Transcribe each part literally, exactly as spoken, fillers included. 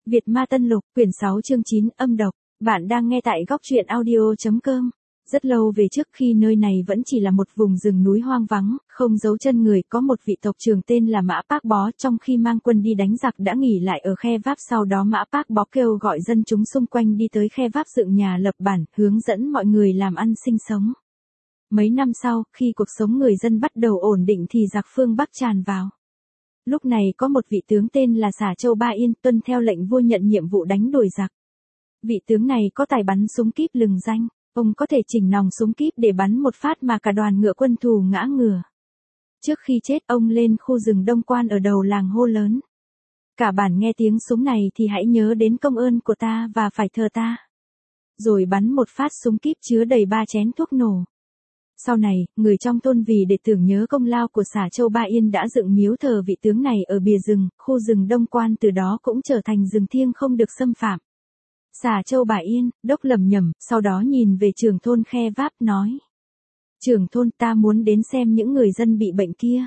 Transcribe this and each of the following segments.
Việt Ma Tân Lục, quyển sáu chương chín, âm độc. Bạn đang nghe tại góc truyện audio chấm com. Rất lâu về trước khi nơi này vẫn chỉ là một vùng rừng núi hoang vắng, không dấu chân người, có một vị tộc trưởng tên là Mã Pác Bó, trong khi mang quân đi đánh giặc đã nghỉ lại ở Khe Váp, sau đó Mã Pác Bó kêu gọi dân chúng xung quanh đi tới Khe Váp dựng nhà lập bản, hướng dẫn mọi người làm ăn sinh sống. Mấy năm sau, khi cuộc sống người dân bắt đầu ổn định thì giặc phương Bắc tràn vào. Lúc này có một vị tướng tên là Xà Châu Ba Yên, tuân theo lệnh vua nhận nhiệm vụ đánh đuổi giặc. Vị tướng này có tài bắn súng kíp lừng danh, ông có thể chỉnh nòng súng kíp để bắn một phát mà cả đoàn ngựa quân thù ngã ngửa. Trước khi chết ông lên khu rừng Đông Quan ở đầu làng hô lớn: cả bản nghe tiếng súng này thì hãy nhớ đến công ơn của ta và phải thờ ta. Rồi bắn một phát súng kíp chứa đầy ba chén thuốc nổ. Sau này, người trong thôn vì để tưởng nhớ công lao của Xà Châu Ba Yên đã dựng miếu thờ vị tướng này ở bìa rừng, khu rừng Đông Quan từ đó cũng trở thành rừng thiêng không được xâm phạm. Xà Châu Ba Yên, đốc lẩm nhẩm, sau đó nhìn về trưởng thôn Khe Váp nói: trưởng thôn, ta muốn đến xem những người dân bị bệnh kia.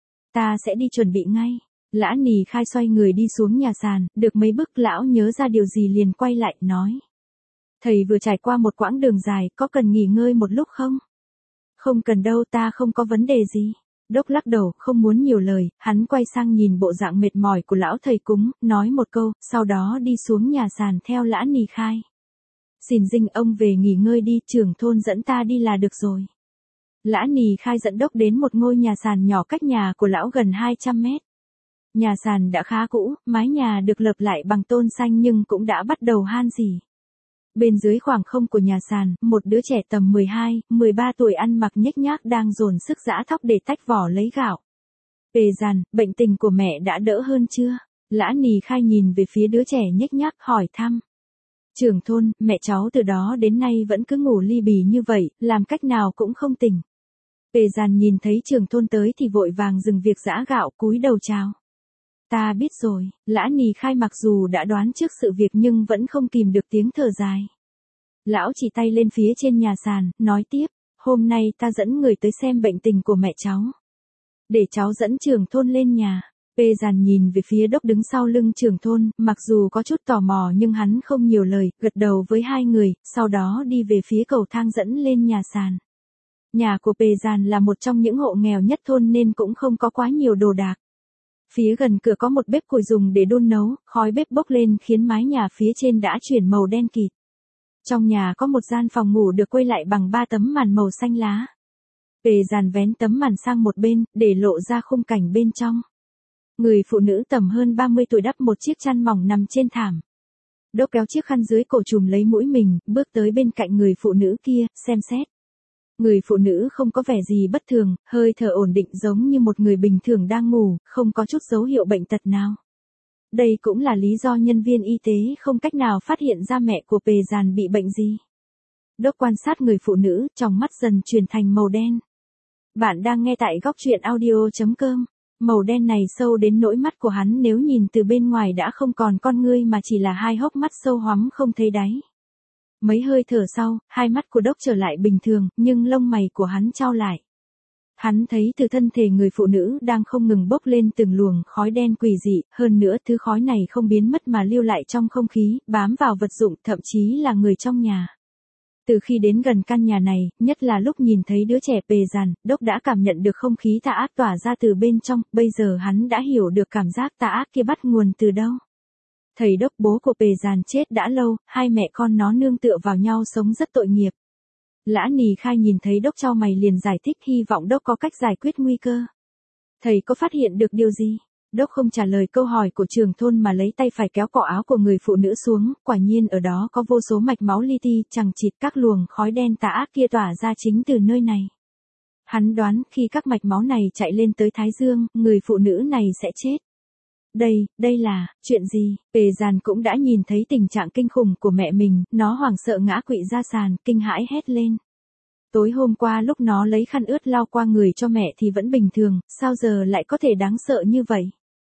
Ta sẽ đi chuẩn bị ngay. Lã Nì Khai xoay người đi xuống nhà sàn, được mấy bước lão nhớ ra điều gì liền quay lại, nói: thầy vừa trải qua một quãng đường dài, có cần nghỉ ngơi một lúc không? Không cần đâu, ta không có vấn đề gì. Đốc lắc đầu, không muốn nhiều lời, hắn quay sang nhìn bộ dạng mệt mỏi của lão thầy cúng, nói một câu, sau đó đi xuống nhà sàn theo Lã Nì Khai. Xin dinh ông về nghỉ ngơi đi, trưởng thôn dẫn ta đi là được rồi. Lã Nì Khai dẫn đốc đến một ngôi nhà sàn nhỏ cách nhà của lão gần hai trăm mét. Nhà sàn đã khá cũ, mái nhà được lợp lại bằng tôn xanh nhưng cũng đã bắt đầu han rỉ. Bên dưới khoảng không của nhà sàn, một đứa trẻ tầm mười hai, mười ba tuổi ăn mặc nhếch nhác đang dồn sức giã thóc để tách vỏ lấy gạo. Pề Giàn, bệnh tình của mẹ đã đỡ hơn chưa? Lã Nì Khai nhìn về phía đứa trẻ nhếch nhác hỏi thăm. Trưởng thôn, mẹ cháu từ đó đến nay vẫn cứ ngủ li bì như vậy, làm cách nào cũng không tỉnh. Pề Giàn nhìn thấy trưởng thôn tới thì vội vàng dừng việc giã gạo, cúi đầu chào. Ta biết rồi. Lã Nì Khai mặc dù đã đoán trước sự việc nhưng vẫn không kìm được tiếng thở dài. Lão chỉ tay lên phía trên nhà sàn, nói tiếp, hôm nay ta dẫn người tới xem bệnh tình của mẹ cháu. Để cháu dẫn trưởng thôn lên nhà. Pê Giàn nhìn về phía đốc đứng sau lưng trưởng thôn, mặc dù có chút tò mò nhưng hắn không nhiều lời, gật đầu với hai người, sau đó đi về phía cầu thang dẫn lên nhà sàn. Nhà của Pê Giàn là một trong những hộ nghèo nhất thôn nên cũng không có quá nhiều đồ đạc. Phía gần cửa có một bếp củi dùng để đun nấu, khói bếp bốc lên khiến mái nhà phía trên đã chuyển màu đen kịt. Trong nhà có một gian phòng ngủ được quây lại bằng ba tấm màn màu xanh lá. Pề Giàn vén tấm màn sang một bên, để lộ ra khung cảnh bên trong. Người phụ nữ tầm hơn ba mươi tuổi đắp một chiếc chăn mỏng nằm trên thảm. Đốc kéo chiếc khăn dưới cổ trùm lấy mũi mình, bước tới bên cạnh người phụ nữ kia, xem xét. Người phụ nữ không có vẻ gì bất thường, hơi thở ổn định giống như một người bình thường đang ngủ, không có chút dấu hiệu bệnh tật nào. Đây cũng là lý do nhân viên y tế không cách nào phát hiện ra mẹ của Pề Giàn bị bệnh gì. Đốc quan sát người phụ nữ, trong mắt dần chuyển thành màu đen. Bạn đang nghe tại góc truyện audio chấm com. Màu đen này sâu đến nỗi mắt của hắn nếu nhìn từ bên ngoài đã không còn con ngươi mà chỉ là hai hốc mắt sâu hoắm không thấy đáy. Mấy hơi thở sau, hai mắt của đốc trở lại bình thường, nhưng lông mày của hắn chau lại. Hắn thấy từ thân thể người phụ nữ đang không ngừng bốc lên từng luồng khói đen quỷ dị, hơn nữa thứ khói này không biến mất mà lưu lại trong không khí, bám vào vật dụng, thậm chí là người trong nhà. Từ khi đến gần căn nhà này, nhất là lúc nhìn thấy đứa trẻ Pề Giàn, đốc đã cảm nhận được không khí tà ác tỏa ra từ bên trong, bây giờ hắn đã hiểu được cảm giác tà ác kia bắt nguồn từ đâu. Thầy đốc, bố của Pề Giàn chết đã lâu, hai mẹ con nó nương tựa vào nhau sống rất tội nghiệp. Lã Nì Khai nhìn thấy đốc chau mày liền giải thích, hy vọng đốc có cách giải quyết nguy cơ. Thầy có phát hiện được điều gì? Đốc không trả lời câu hỏi của trưởng thôn mà lấy tay phải kéo cổ áo của người phụ nữ xuống, quả nhiên ở đó có vô số mạch máu li ti, chằng chịt, các luồng khói đen tà ác kia tỏa ra chính từ nơi này. Hắn đoán khi các mạch máu này chạy lên tới thái dương, người phụ nữ này sẽ chết. Đây, đây là, chuyện gì? Pề Giàn cũng đã nhìn thấy tình trạng kinh khủng của mẹ mình, nó hoảng sợ ngã quỵ ra sàn, kinh hãi hét lên. Tối hôm qua lúc nó lấy khăn ướt lau qua người cho mẹ thì vẫn bình thường, sao giờ lại có thể đáng sợ như vậy?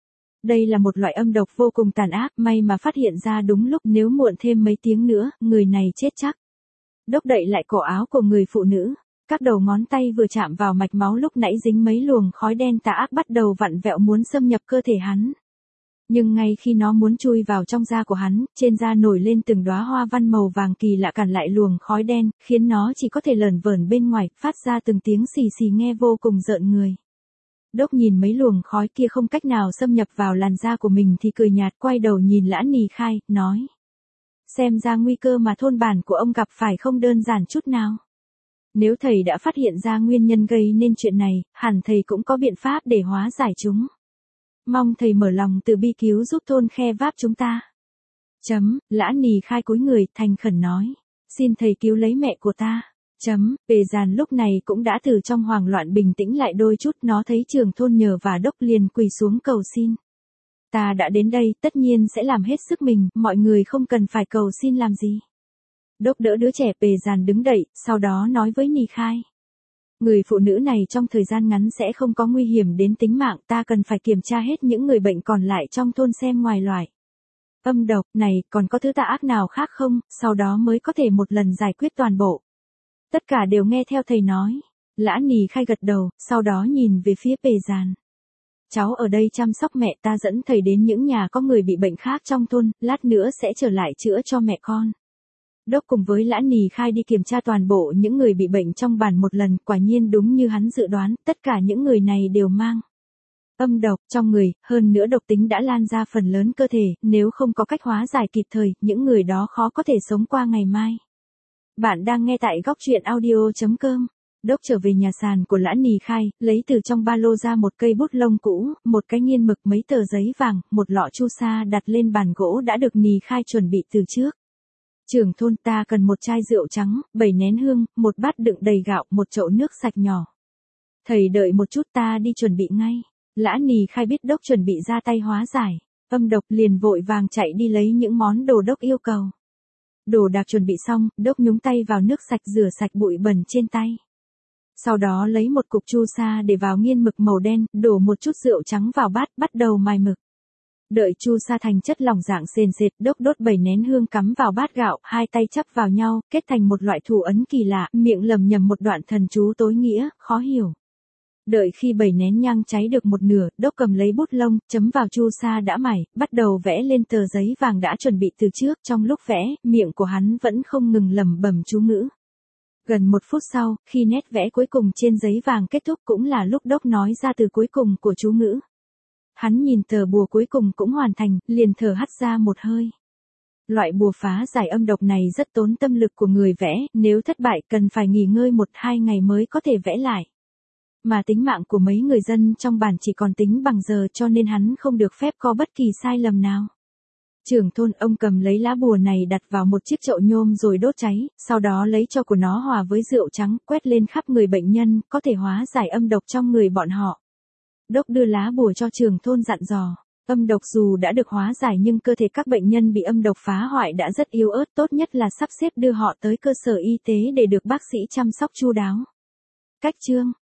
Đây là một loại âm độc vô cùng tàn ác, may mà phát hiện ra đúng lúc, nếu muộn thêm mấy tiếng nữa, người này chết chắc. Đốc đậy lại cổ áo của người phụ nữ. Các đầu ngón tay vừa chạm vào mạch máu lúc nãy dính mấy luồng khói đen tà ác bắt đầu vặn vẹo muốn xâm nhập cơ thể hắn. Nhưng ngay khi nó muốn chui vào trong da của hắn, trên da nổi lên từng đóa hoa văn màu vàng kỳ lạ cản lại luồng khói đen, khiến nó chỉ có thể lởn vởn bên ngoài, phát ra từng tiếng xì xì nghe vô cùng rợn người. Đốc nhìn mấy luồng khói kia không cách nào xâm nhập vào làn da của mình thì cười nhạt, quay đầu nhìn Lã Nì Khai, nói. Xem ra nguy cơ mà thôn bản của ông gặp phải không đơn giản chút nào. Nếu thầy đã phát hiện ra nguyên nhân gây nên chuyện này, hẳn thầy cũng có biện pháp để hóa giải chúng. Mong thầy mở lòng từ bi cứu giúp thôn Khe Váp chúng ta. Chấm, Lã Nì Khai cúi người, thành khẩn nói. Xin thầy cứu lấy mẹ của ta. Chấm, Bề Giàn lúc này cũng đã từ trong hoảng loạn bình tĩnh lại đôi chút, nó thấy trưởng thôn nhờ và Đốc liền quỳ xuống cầu xin. Ta đã đến đây, tất nhiên sẽ làm hết sức mình, mọi người không cần phải cầu xin làm gì. Đốc đỡ đứa trẻ Bề Giàn đứng dậy, sau đó nói với Nì Khai. Người phụ nữ này trong thời gian ngắn sẽ không có nguy hiểm đến tính mạng, ta cần phải kiểm tra hết những người bệnh còn lại trong thôn xem ngoài loại âm độc này còn có thứ tà ác nào khác không, sau đó mới có thể một lần giải quyết toàn bộ. Tất cả đều nghe theo thầy nói. Lã Nì Khai gật đầu, sau đó nhìn về phía Bề Giàn. Cháu ở đây chăm sóc mẹ, ta dẫn thầy đến những nhà có người bị bệnh khác trong thôn, lát nữa sẽ trở lại chữa cho mẹ con. Đốc cùng với Lã Nì Khai đi kiểm tra toàn bộ những người bị bệnh trong bản một lần, quả nhiên đúng như hắn dự đoán, tất cả những người này đều mang âm độc trong người, hơn nữa độc tính đã lan ra phần lớn cơ thể, nếu không có cách hóa giải kịp thời, những người đó khó có thể sống qua ngày mai. Bạn đang nghe tại góc truyện audio chấm com. Đốc trở về nhà sàn của Lã Nì Khai, lấy từ trong ba lô ra một cây bút lông cũ, một cái nghiên mực, mấy tờ giấy vàng, một lọ chu sa đặt lên bàn gỗ đã được Nì Khai chuẩn bị từ trước. Trưởng thôn, ta cần một chai rượu trắng, bảy nén hương, một bát đựng đầy gạo, một chậu nước sạch nhỏ. Thầy đợi một chút, ta đi chuẩn bị ngay. Lã Nì Khai biết Đốc chuẩn bị ra tay hóa giải âm độc, liền vội vàng chạy đi lấy những món đồ Đốc yêu cầu. Đồ đạc chuẩn bị xong, Đốc nhúng tay vào nước sạch rửa sạch bụi bẩn trên tay. Sau đó lấy một cục chu sa để vào nghiên mực màu đen, đổ một chút rượu trắng vào bát, bắt đầu mài mực. Đợi chu sa thành chất lỏng dạng sền sệt, Đốc đốt bảy nén hương cắm vào bát gạo, hai tay chắp vào nhau, kết thành một loại thủ ấn kỳ lạ, miệng lầm nhầm một đoạn thần chú tối nghĩa, khó hiểu. Đợi khi bảy nén nhang cháy được một nửa, Đốc cầm lấy bút lông, chấm vào chu sa đã mài, bắt đầu vẽ lên tờ giấy vàng đã chuẩn bị từ trước, trong lúc vẽ, miệng của hắn vẫn không ngừng lẩm bẩm chú ngữ. Gần một phút sau, khi nét vẽ cuối cùng trên giấy vàng kết thúc cũng là lúc Đốc nói ra từ cuối cùng của chú ngữ. Hắn nhìn tờ bùa cuối cùng cũng hoàn thành, liền thở hắt ra một hơi. Loại bùa phá giải âm độc này rất tốn tâm lực của người vẽ, nếu thất bại cần phải nghỉ ngơi một hai ngày mới có thể vẽ lại. Mà tính mạng của mấy người dân trong bản chỉ còn tính bằng giờ, cho nên hắn không được phép có bất kỳ sai lầm nào. Trưởng thôn, ông cầm lấy lá bùa này đặt vào một chiếc chậu nhôm rồi đốt cháy, sau đó lấy tro của nó hòa với rượu trắng, quét lên khắp người bệnh nhân, có thể hóa giải âm độc trong người bọn họ. Đốc đưa lá bùa cho trưởng thôn dặn dò. Âm độc dù đã được hóa giải nhưng cơ thể các bệnh nhân bị âm độc phá hoại đã rất yếu ớt, tốt nhất là sắp xếp đưa họ tới cơ sở y tế để được bác sĩ chăm sóc chu đáo. Cách chương